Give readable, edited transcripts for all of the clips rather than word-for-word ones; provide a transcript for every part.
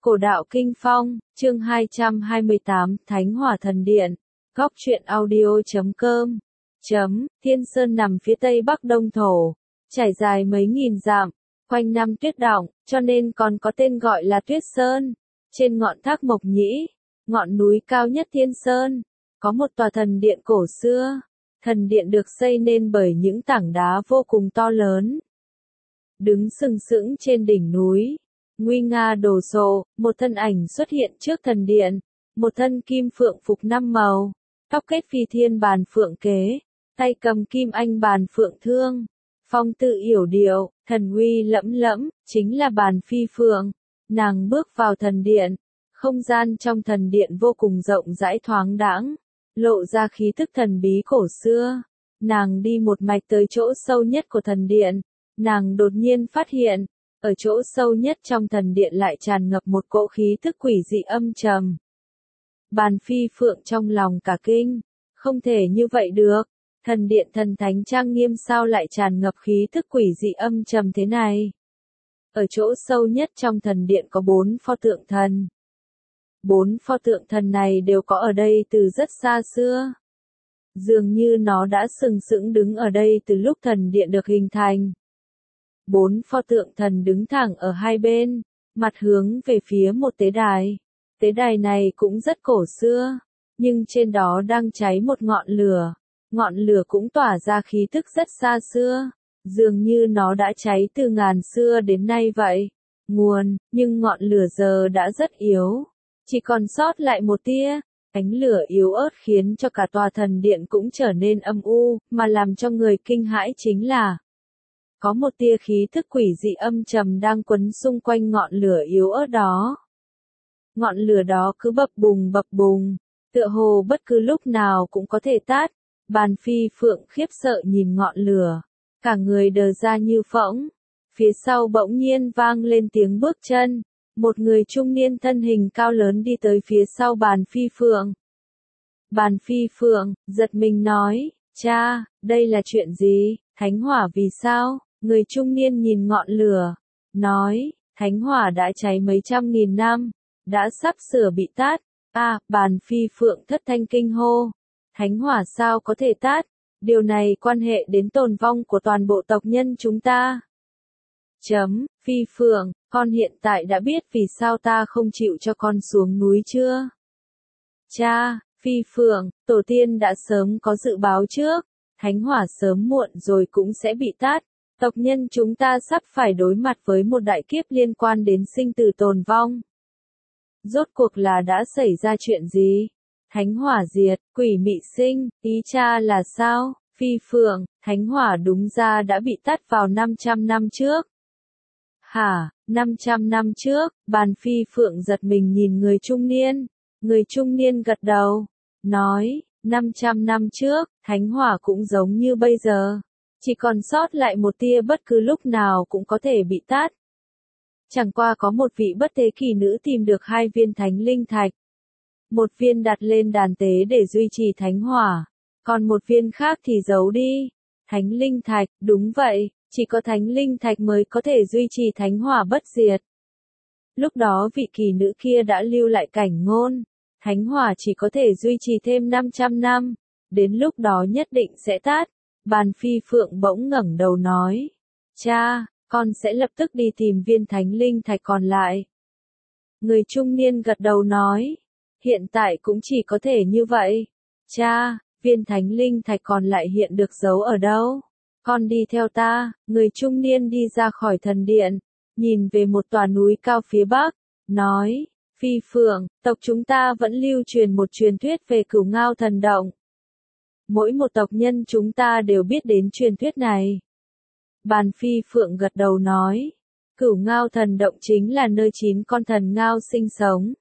Cổ đạo Kinh Phong, chương 228, Thánh Hỏa Thần Điện. Góc truyện audio.com. Thiên Sơn nằm phía tây bắc đông thổ, trải dài mấy nghìn dặm, quanh năm tuyết đọng, cho nên còn có tên gọi là Tuyết Sơn. Trên ngọn Thác Mộc Nhĩ, ngọn núi cao nhất Thiên Sơn, có một tòa thần điện cổ xưa. Thần điện được xây nên bởi những tảng đá vô cùng to lớn, đứng sừng sững trên đỉnh núi. Nguy nga đồ sộ, một thân ảnh xuất hiện trước thần điện, một thân kim phượng phục 5 màu, tóc kết phi thiên bàn phượng kế, tay cầm kim anh bàn phượng thương, phong tự yểu điệu, thần uy lẫm lẫm, chính là Bàn Phi Phượng. Nàng bước vào thần điện, không gian trong thần điện vô cùng rộng rãi thoáng đãng, lộ ra khí thức thần bí cổ xưa. Nàng đi một mạch tới chỗ sâu nhất của thần điện, nàng đột nhiên phát hiện, ở chỗ sâu nhất trong thần điện lại tràn ngập một cỗ khí thức quỷ dị âm trầm. Bàn Phi Phượng trong lòng cả kinh, không thể như vậy được, thần điện thần thánh trang nghiêm sao lại tràn ngập khí thức quỷ dị âm trầm thế này. Ở chỗ sâu nhất trong thần điện có 4 pho tượng thần. 4 pho tượng thần này đều có ở đây từ rất xa xưa. Dường như nó đã sừng sững đứng ở đây từ lúc thần điện được hình thành. 4 pho tượng thần đứng thẳng ở hai bên, mặt hướng về phía một tế đài. Tế đài này cũng rất cổ xưa, nhưng trên đó đang cháy một ngọn lửa. Ngọn lửa cũng tỏa ra khí thức rất xa xưa, dường như nó đã cháy từ ngàn xưa đến nay vậy. Nhưng ngọn lửa giờ đã rất yếu, chỉ còn sót lại một tia. Ánh lửa yếu ớt khiến cho cả tòa thần điện cũng trở nên âm u, mà làm cho người kinh hãi chính là có một tia khí thức quỷ dị âm trầm đang quấn xung quanh ngọn lửa yếu ớt đó. Ngọn lửa đó cứ bập bùng, tựa hồ bất cứ lúc nào cũng có thể tát. Bàn Phi Phượng khiếp sợ nhìn ngọn lửa, cả người đờ ra như phỗng. Phía sau bỗng nhiên vang lên tiếng bước chân, một người trung niên thân hình cao lớn đi tới phía sau Bàn Phi Phượng. Bàn Phi Phượng giật mình nói, cha, đây là chuyện gì, thánh hỏa vì sao? Người trung niên nhìn ngọn lửa, nói, thánh hỏa đã cháy mấy trăm nghìn năm, đã sắp sửa bị tát. Bàn Phi Phượng thất thanh kinh hô, thánh hỏa sao có thể tát, điều này quan hệ đến tồn vong của toàn bộ tộc nhân chúng ta. Phi Phượng, con hiện tại đã biết vì sao ta không chịu cho con xuống núi chưa? Cha, Phi Phượng, tổ tiên đã sớm có dự báo trước, thánh hỏa sớm muộn rồi cũng sẽ bị tát. Tộc nhân chúng ta sắp phải đối mặt với một đại kiếp liên quan đến sinh tử tồn vong. Rốt cuộc là đã xảy ra chuyện gì? Thánh hỏa diệt, quỷ mị sinh, ý cha là sao? Phi Phượng, thánh hỏa đúng ra đã bị tắt vào 500 năm trước. Hả, 500 năm trước? Bàn Phi Phượng giật mình nhìn người trung niên. Người trung niên gật đầu, nói, 500 năm trước, thánh hỏa cũng giống như bây giờ. Chỉ còn sót lại một tia bất cứ lúc nào cũng có thể bị tát. Chẳng qua có một vị bất thế kỳ nữ tìm được 2 viên thánh linh thạch. Một viên đặt lên đàn tế để duy trì thánh hỏa, còn một viên khác thì giấu đi. Thánh linh thạch, đúng vậy, chỉ có thánh linh thạch mới có thể duy trì thánh hỏa bất diệt. Lúc đó vị kỳ nữ kia đã lưu lại cảnh ngôn, thánh hỏa chỉ có thể duy trì thêm 500 năm, đến lúc đó nhất định sẽ tát. Bàn Phi Phượng bỗng ngẩng đầu nói, cha, con sẽ lập tức đi tìm viên thánh linh thạch còn lại. Người trung niên gật đầu nói, hiện tại cũng chỉ có thể như vậy. Cha, viên thánh linh thạch còn lại hiện được giấu ở đâu? Con đi theo ta. Người trung niên đi ra khỏi thần điện, nhìn về một tòa núi cao phía bắc, nói, Phi Phượng, tộc chúng ta vẫn lưu truyền một truyền thuyết về Cửu Ngao Thần Động. Mỗi một tộc nhân chúng ta đều biết đến truyền thuyết này. Bàn Phi Phượng gật đầu nói, Cửu Ngao Thần Động chính là nơi 9 con thần ngao sinh sống.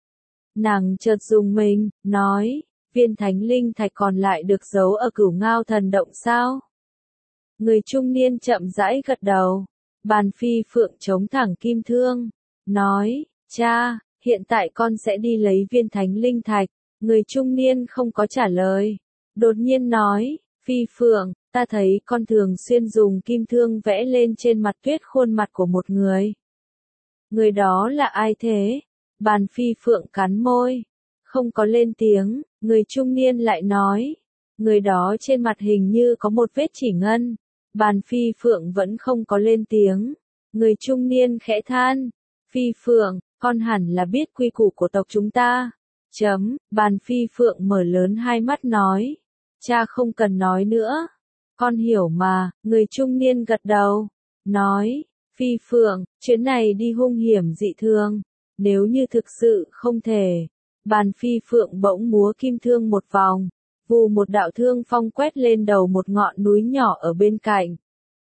Nàng chợt rùng mình, nói, viên thánh linh thạch còn lại được giấu ở Cửu Ngao Thần Động sao? Người trung niên chậm rãi gật đầu. Bàn Phi Phượng chống thẳng kim thương, nói, cha, hiện tại con sẽ đi lấy viên thánh linh thạch. Người trung niên không có trả lời, đột nhiên nói, Phi Phượng, ta thấy con thường xuyên dùng kim thương vẽ lên trên mặt tuyết khuôn mặt của một người. Người đó là ai thế? Bàn Phi Phượng cắn môi, không có lên tiếng, người trung niên lại nói. Người đó trên mặt hình như có một vết chỉ ngân. Bàn Phi Phượng vẫn không có lên tiếng. Người trung niên khẽ than. Phi Phượng, con hẳn là biết quy củ của tộc chúng ta. Bàn Phi Phượng mở lớn hai mắt nói. Cha không cần nói nữa. Con hiểu mà, người trung niên gật đầu. Nói, Phi Phượng, chuyến này đi hung hiểm dị thường. Nếu như thực sự không thể. Bàn Phi Phượng bỗng múa kim thương một vòng. Vù một đạo thương phong quét lên đầu một ngọn núi nhỏ ở bên cạnh.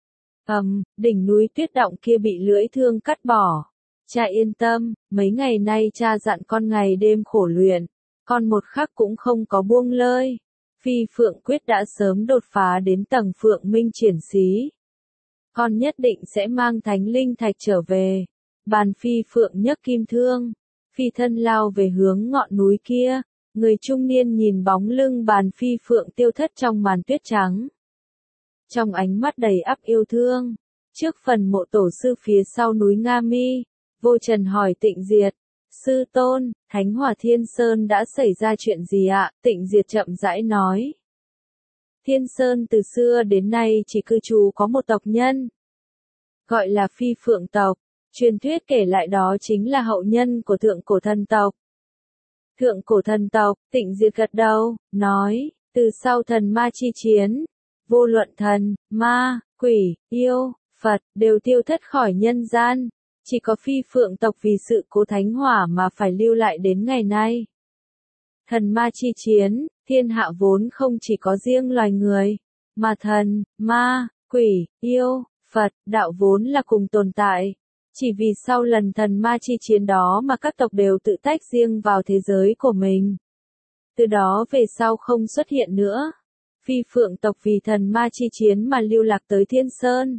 Đỉnh núi tuyết động kia bị lưỡi thương cắt bỏ. Cha yên tâm, mấy ngày nay cha dặn con ngày đêm khổ luyện. Con một khắc cũng không có buông lơi. Phi Phượng quyết đã sớm đột phá đến tầng Phượng Minh triển xí. Con nhất định sẽ mang thánh linh thạch trở về. Bàn Phi Phượng nhấc kim thương. Phi thân lao về hướng ngọn núi kia. Người trung niên nhìn bóng lưng Bàn Phi Phượng tiêu thất trong màn tuyết trắng. Trong ánh mắt đầy ắp yêu thương. Trước phần mộ tổ sư phía sau núi Nga Mi, Vô Trần hỏi Tịnh Diệt. Sư tôn, Thánh Hỏa Thiên Sơn đã xảy ra chuyện gì ạ? Tịnh Diệt chậm rãi nói. Thiên Sơn từ xưa đến nay chỉ cư trú có một tộc nhân. Gọi là Phi Phượng tộc. Truyền thuyết kể lại đó chính là hậu nhân của thượng cổ thần tộc. Thượng cổ thần tộc, Tịnh Diệt gật đầu, nói, từ sau thần ma chi chiến, vô luận thần, ma, quỷ, yêu, Phật, đều tiêu thất khỏi nhân gian. Chỉ có Phi Phượng tộc vì sự cố thánh hỏa mà phải lưu lại đến ngày nay. Thần ma chi chiến, thiên hạ vốn không chỉ có riêng loài người, mà thần, ma, quỷ, yêu, Phật, đạo vốn là cùng tồn tại. Chỉ vì sau lần thần ma chi chiến đó mà các tộc đều tự tách riêng vào thế giới của mình. Từ đó về sau không xuất hiện nữa. Phi Phượng tộc vì thần ma chi chiến mà lưu lạc tới Thiên Sơn.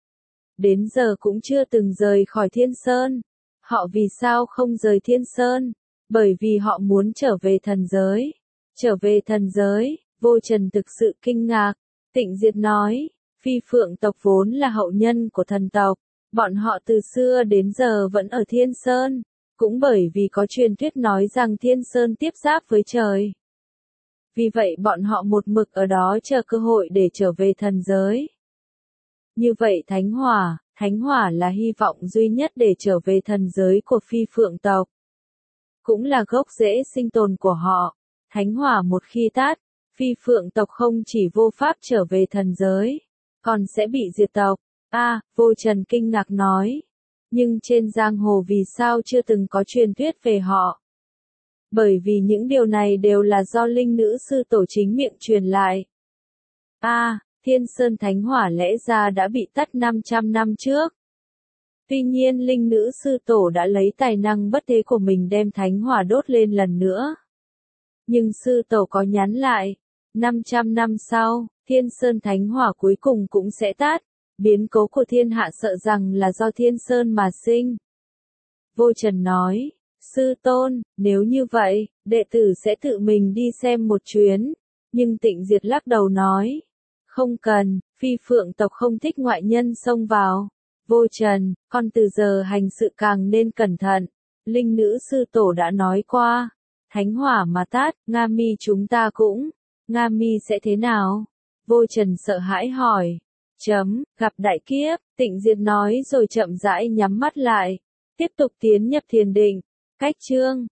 Đến giờ cũng chưa từng rời khỏi Thiên Sơn. Họ vì sao không rời Thiên Sơn? Bởi vì họ muốn trở về thần giới. Trở về thần giới, Vô Trần thực sự kinh ngạc. Tịnh Diệt nói, Phi Phượng tộc vốn là hậu nhân của thần tộc. Bọn họ từ xưa đến giờ vẫn ở Thiên Sơn. Cũng bởi vì có truyền thuyết nói rằng Thiên Sơn tiếp giáp với trời. Vì vậy bọn họ một mực ở đó chờ cơ hội để trở về thần giới. Như vậy Thánh Hỏa là hy vọng duy nhất để trở về thần giới của Phi Phượng tộc. Cũng là gốc rễ sinh tồn của họ. Thánh Hỏa một khi tắt, Phi Phượng tộc không chỉ vô pháp trở về thần giới, còn sẽ bị diệt tộc. Vô Trần kinh ngạc nói. Nhưng trên giang hồ vì sao chưa từng có truyền thuyết về họ? Bởi vì những điều này đều là do linh nữ sư tổ chính miệng truyền lại. Thiên Sơn Thánh Hỏa lẽ ra đã bị tắt 500 năm trước. Tuy nhiên linh nữ sư tổ đã lấy tài năng bất thế của mình đem Thánh Hỏa đốt lên lần nữa. Nhưng sư tổ có nhắn lại, 500 năm sau, Thiên Sơn Thánh Hỏa cuối cùng cũng sẽ tắt. Biến cố của thiên hạ sợ rằng là do Thiên Sơn mà sinh. Vô Trần nói, sư tôn, nếu như vậy, đệ tử sẽ tự mình đi xem một chuyến. Nhưng Tịnh Diệt lắc đầu nói, không cần, Phi Phượng tộc không thích ngoại nhân xông vào. Vô Trần, con từ giờ hành sự càng nên cẩn thận. Linh nữ sư tổ đã nói qua, Thánh Hỏa mà tát, Nga Mi chúng ta cũng. Nga Mi sẽ thế nào? Vô Trần sợ hãi hỏi. Gặp đại kiếp, Tịnh Diệt nói rồi chậm rãi nhắm mắt lại. Tiếp tục tiến nhập thiền định. Cách chương